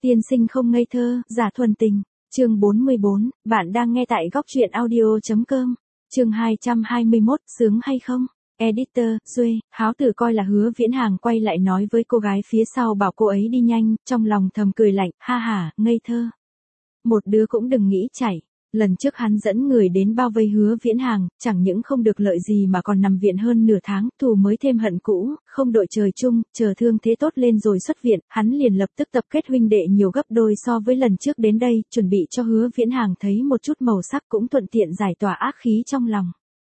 Tiên sinh không ngây thơ, giả thuần tình. Chương 44, bạn đang nghe tại góc truyện audio.com. Chương 221, sướng hay không? Editor, Duê, Háo Tử coi là Hứa Viễn Hàng quay lại nói với cô gái phía sau bảo cô ấy đi nhanh, trong lòng thầm cười lạnh, ha ha, ngây thơ. Một đứa cũng đừng nghĩ chảy. Lần trước hắn dẫn người đến bao vây Hứa Viễn Hàng, chẳng những không được lợi gì mà còn nằm viện hơn nửa tháng, thù mới thêm hận cũ, không đội trời chung, chờ thương thế tốt lên rồi xuất viện, hắn liền lập tức tập kết huynh đệ nhiều gấp đôi so với lần trước đến đây, chuẩn bị cho Hứa Viễn Hàng thấy một chút màu sắc cũng thuận tiện giải tỏa ác khí trong lòng.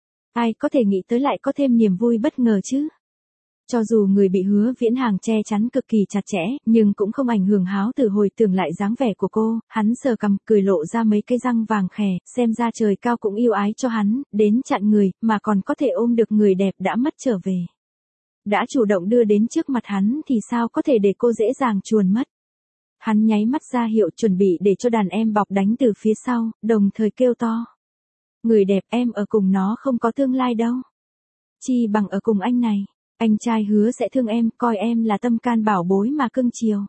Ai có thể nghĩ tới lại có thêm niềm vui bất ngờ chứ? Cho dù người bị Hứa Viễn Hàng che chắn cực kỳ chặt chẽ, nhưng cũng không ảnh hưởng Háo Tử hồi tưởng lại dáng vẻ của cô, hắn sờ cằm, cười lộ ra mấy cái răng vàng khè, xem ra trời cao cũng yêu ái cho hắn, đến chặn người, mà còn có thể ôm được người đẹp đã mất trở về. Đã chủ động đưa đến trước mặt hắn thì sao có thể để cô dễ dàng chuồn mất. Hắn nháy mắt ra hiệu chuẩn bị để cho đàn em bọc đánh từ phía sau, đồng thời kêu to. Người đẹp em ở cùng nó không có tương lai đâu. Chi bằng ở cùng anh này. Anh trai hứa sẽ thương em, coi em là tâm can bảo bối mà cưng chiều.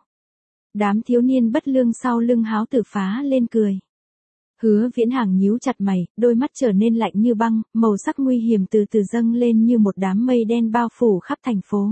Đám thiếu niên bất lương sau lưng Háo Tử phá lên cười. Hứa Viễn Hàng nhíu chặt mày, đôi mắt trở nên lạnh như băng, màu sắc nguy hiểm từ từ dâng lên như một đám mây đen bao phủ khắp thành phố.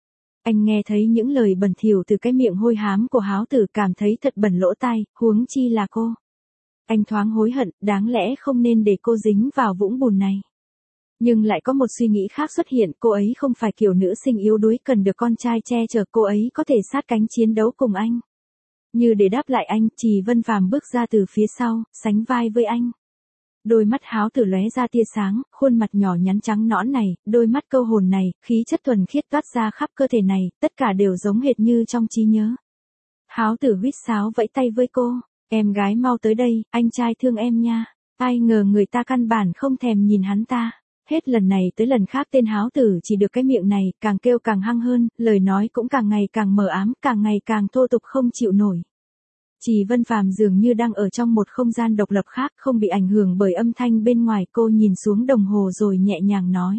Anh nghe thấy những lời bẩn thỉu từ cái miệng hôi hám của Háo Tử, cảm thấy thật bẩn lỗ tai, huống chi là cô. Anh thoáng hối hận, đáng lẽ không nên để cô dính vào vũng bùn này. Nhưng lại có một suy nghĩ khác xuất hiện, cô ấy không phải kiểu nữ sinh yếu đuối cần được con trai che chở, cô ấy có thể sát cánh chiến đấu cùng anh. Như để đáp lại anh, Trì Vân Phàm bước ra từ phía sau, sánh vai với anh. Đôi mắt Háo Tử lóe ra tia sáng, khuôn mặt nhỏ nhắn trắng nõn này, đôi mắt câu hồn này, khí chất thuần khiết toát ra khắp cơ thể này, tất cả đều giống hệt như trong trí nhớ. Háo Tử huýt sáo vẫy tay với cô, em gái mau tới đây, anh trai thương em nha. Ai ngờ người ta căn bản không thèm nhìn hắn ta. Hết lần này tới lần khác tên Háo Tử chỉ được cái miệng này, càng kêu càng hăng hơn, lời nói cũng càng ngày càng mờ ám, càng ngày càng thô tục không chịu nổi. Trì Vân Phàm dường như đang ở trong một không gian độc lập khác, không bị ảnh hưởng bởi âm thanh bên ngoài, cô nhìn xuống đồng hồ rồi nhẹ nhàng nói.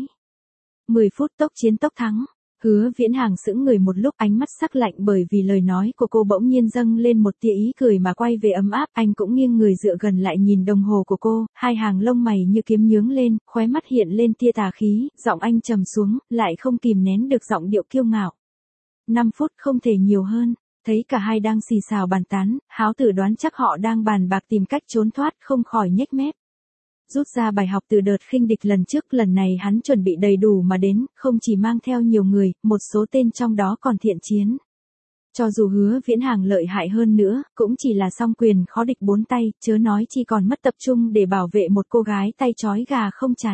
10 phút tốc chiến tốc thắng. Hứa Viễn Hàng sững người một lúc, ánh mắt sắc lạnh bởi vì lời nói của cô bỗng nhiên dâng lên một tia ý cười mà quay về ấm áp, anh cũng nghiêng người dựa gần lại nhìn đồng hồ của cô, hai hàng lông mày như kiếm nhướng lên, khóe mắt hiện lên tia tà khí, giọng anh trầm xuống, lại không kìm nén được giọng điệu kiêu ngạo. 5 phút không thể nhiều hơn. Thấy cả hai đang xì xào bàn tán, Háo Tử đoán chắc họ đang bàn bạc tìm cách trốn thoát, không khỏi nhếch mép. Rút ra bài học từ đợt khinh địch lần trước, lần này hắn chuẩn bị đầy đủ mà đến, không chỉ mang theo nhiều người, một số tên trong đó còn thiện chiến. Cho dù Hứa Viễn Hàng lợi hại hơn nữa, cũng chỉ là song quyền khó địch bốn tay, chớ nói chi còn mất tập trung để bảo vệ một cô gái tay trói gà không chặt.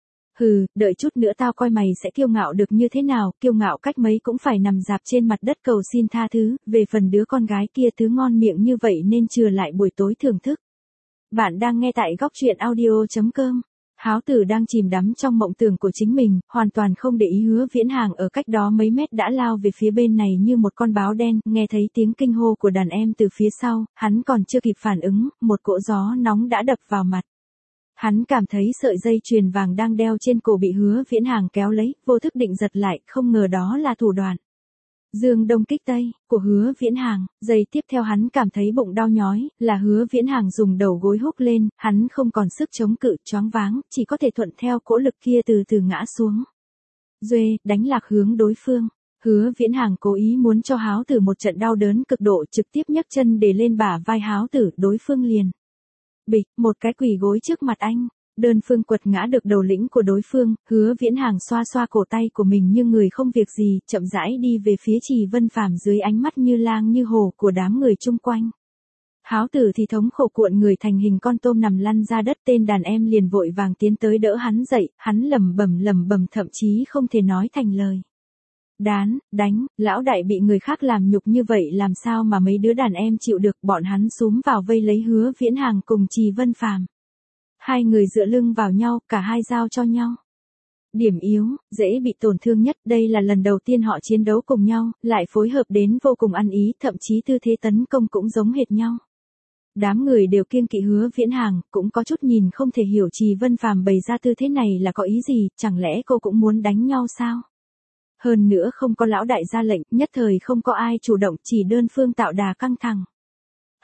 Hừ, đợi chút nữa tao coi mày sẽ kiêu ngạo được như thế nào, kiêu ngạo cách mấy cũng phải nằm dạp trên mặt đất cầu xin tha thứ, về phần đứa con gái kia thứ ngon miệng như vậy nên chừa lại buổi tối thưởng thức. Bạn đang nghe tại góc truyện audio.com. Háo Tử đang chìm đắm trong mộng tưởng của chính mình, hoàn toàn không để ý Hứa Viễn Hàng ở cách đó mấy mét đã lao về phía bên này như một con báo đen, nghe thấy tiếng kinh hô của đàn em từ phía sau, hắn còn chưa kịp phản ứng, một cỗ gió nóng đã đập vào mặt. Hắn cảm thấy sợi dây chuyền vàng đang đeo trên cổ bị Hứa Viễn Hàng kéo lấy, vô thức định giật lại, không ngờ đó là thủ đoạn Dương Đông kích Tây của Hứa Viễn Hàng. Giây tiếp theo hắn cảm thấy bụng đau nhói, là Hứa Viễn Hàng dùng đầu gối húc lên, hắn không còn sức chống cự, choáng váng, chỉ có thể thuận theo cỗ lực kia từ từ ngã xuống. Duê, đánh lạc hướng đối phương. Hứa Viễn Hàng cố ý muốn cho Háo Tử một trận đau đớn cực độ, trực tiếp nhấc chân để lên bả vai Háo Tử, đối phương liền. Bịch, một cái quỳ gối trước mặt anh. Đơn phương quật ngã được đầu lĩnh của đối phương, Hứa Viễn Hàng xoa xoa cổ tay của mình như người không việc gì, chậm rãi đi về phía Trì Vân Phàm dưới ánh mắt như lang như hổ của đám người chung quanh. Háo Tử thì thống khổ cuộn người thành hình con tôm nằm lăn ra đất, tên đàn em liền vội vàng tiến tới đỡ hắn dậy, hắn lẩm bẩm thậm chí không thể nói thành lời. Đánh, lão đại bị người khác làm nhục như vậy làm sao mà mấy đứa đàn em chịu được, bọn hắn xúm vào vây lấy Hứa Viễn Hàng cùng Trì Vân Phàm. Hai người dựa lưng vào nhau, cả hai giao cho nhau. Điểm yếu, dễ bị tổn thương nhất, đây là lần đầu tiên họ chiến đấu cùng nhau, lại phối hợp đến vô cùng ăn ý, thậm chí tư thế tấn công cũng giống hệt nhau. Đám người đều kiêng kỵ Hứa Viễn Hàng, cũng có chút nhìn không thể hiểu Trì Vân Phàm bày ra tư thế này là có ý gì, chẳng lẽ cô cũng muốn đánh nhau sao? Hơn nữa không có lão đại ra lệnh, nhất thời không có ai chủ động, chỉ đơn phương tạo đà căng thẳng.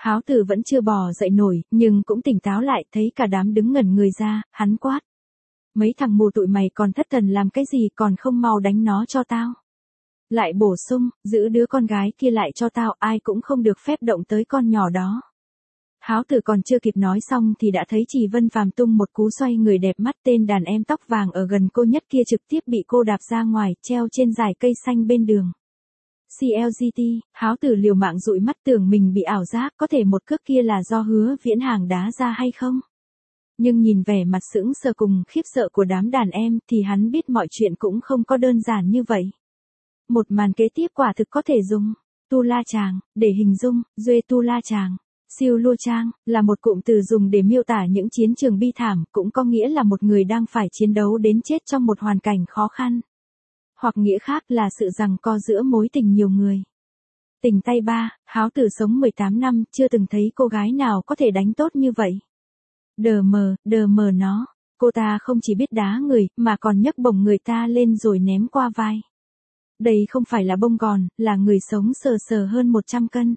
Háo Tử vẫn chưa bò dậy nổi, nhưng cũng tỉnh táo lại, thấy cả đám đứng ngẩn người ra, hắn quát. Mấy thằng mù tụi mày còn thất thần làm cái gì, còn không mau đánh nó cho tao. Lại bổ sung, giữ đứa con gái kia lại cho tao, ai cũng không được phép động tới con nhỏ đó. Háo Tử còn chưa kịp nói xong thì đã thấy Trì Vân Phàm tung một cú xoay người đẹp mắt, tên đàn em tóc vàng ở gần cô nhất kia trực tiếp bị cô đạp ra ngoài, treo trên dải cây xanh bên đường. CLGT, Háo Tử liều mạng dụi mắt tưởng mình bị ảo giác, có thể một cước kia là do Hứa Viễn Hàng đá ra hay không? Nhưng nhìn vẻ mặt sững sờ cùng khiếp sợ của đám đàn em thì hắn biết mọi chuyện cũng không có đơn giản như vậy. Một màn kế tiếp quả thực có thể dùng Tu La Chàng để hình dung. Duê Tu La Chàng, Siêu Lua Trang là một cụm từ dùng để miêu tả những chiến trường bi thảm, cũng có nghĩa là một người đang phải chiến đấu đến chết trong một hoàn cảnh khó khăn. Hoặc nghĩa khác là sự giằng co giữa mối tình nhiều người. Tình tay ba, Háo Tử sống 18 năm, chưa từng thấy cô gái nào có thể đánh tốt như vậy. Đờ mờ nó, cô ta không chỉ biết đá người, mà còn nhấc bổng người ta lên rồi ném qua vai. Đây không phải là bông gòn, là người sống sờ sờ hơn 100 cân.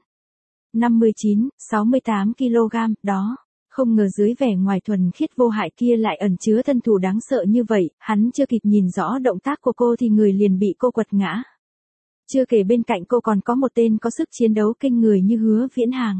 59, 68 kg, đó. Không ngờ dưới vẻ ngoài thuần khiết vô hại kia lại ẩn chứa thân thủ đáng sợ như vậy, hắn chưa kịp nhìn rõ động tác của cô thì người liền bị cô quật ngã. Chưa kể bên cạnh cô còn có một tên có sức chiến đấu kinh người như Hứa Viễn Hàng.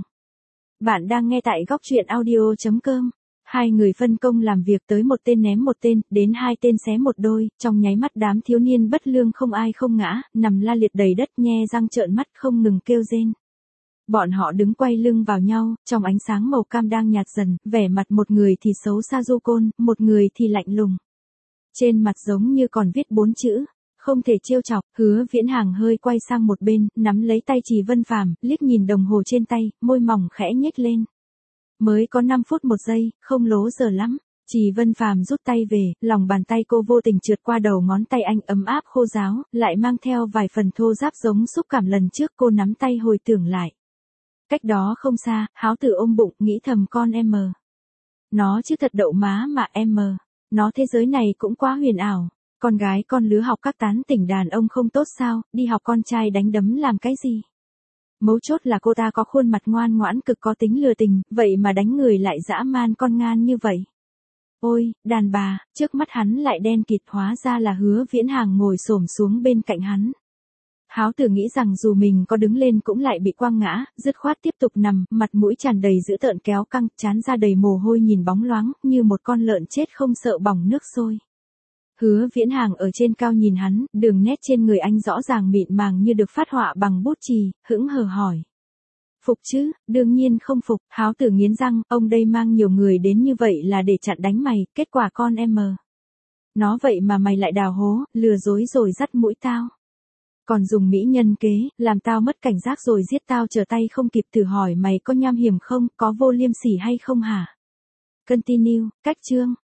Bạn đang nghe tại góc truyện audio.com. Hai người phân công làm việc, tới một tên ném một tên, đến hai tên xé một đôi, trong nháy mắt đám thiếu niên bất lương không ai không ngã, nằm la liệt đầy đất nhe răng trợn mắt không ngừng kêu rên. Bọn họ đứng quay lưng vào nhau, trong ánh sáng màu cam đang nhạt dần, vẻ mặt một người thì xấu xa du côn, một người thì lạnh lùng. Trên mặt giống như còn viết 4 chữ, không thể trêu chọc. Hứa Viễn Hàng hơi quay sang một bên, nắm lấy tay Trì Vân Phàm, liếc nhìn đồng hồ trên tay, môi mỏng khẽ nhếch lên. Mới có 5 phút 1 giây, không lố giờ lắm. Trì Vân Phàm rút tay về, lòng bàn tay cô vô tình trượt qua đầu ngón tay anh, ấm áp khô ráo, lại mang theo vài phần thô ráp giống xúc cảm lần trước. Cô nắm tay hồi tưởng lại. Cách đó không xa, Háo Tử ôm bụng, nghĩ thầm con em mờ. Nó chứ thật đậu má mà em mờ. Nó thế giới này cũng quá huyền ảo. Con gái con lứa học các tán tỉnh đàn ông không tốt sao, đi học con trai đánh đấm làm cái gì? Mấu chốt là cô ta có khuôn mặt ngoan ngoãn cực có tính lừa tình, vậy mà đánh người lại dã man con ngan như vậy. Ôi, đàn bà, trước mắt hắn lại đen kịt, hóa ra là Hứa Viễn Hàng ngồi xổm xuống bên cạnh hắn. Háo Tử nghĩ rằng dù mình có đứng lên cũng lại bị quăng ngã, dứt khoát tiếp tục nằm, mặt mũi tràn đầy dữ tợn kéo căng, trán ra đầy mồ hôi nhìn bóng loáng, như một con lợn chết không sợ bỏng nước sôi. Hứa Viễn Hàng ở trên cao nhìn hắn, đường nét trên người anh rõ ràng mịn màng như được phát họa bằng bút chì, hững hờ hỏi. Phục chứ, đương nhiên không phục. Háo Tử nghiến răng, ông đây mang nhiều người đến như vậy là để chặn đánh mày, kết quả con em mờ. Nó vậy mà mày lại đào hố, lừa dối rồi dắt mũi tao. Còn dùng mỹ nhân kế, làm tao mất cảnh giác rồi giết tao trở tay không kịp, thử hỏi mày có nham hiểm không, có vô liêm sỉ hay không hả? Continue, cách chương.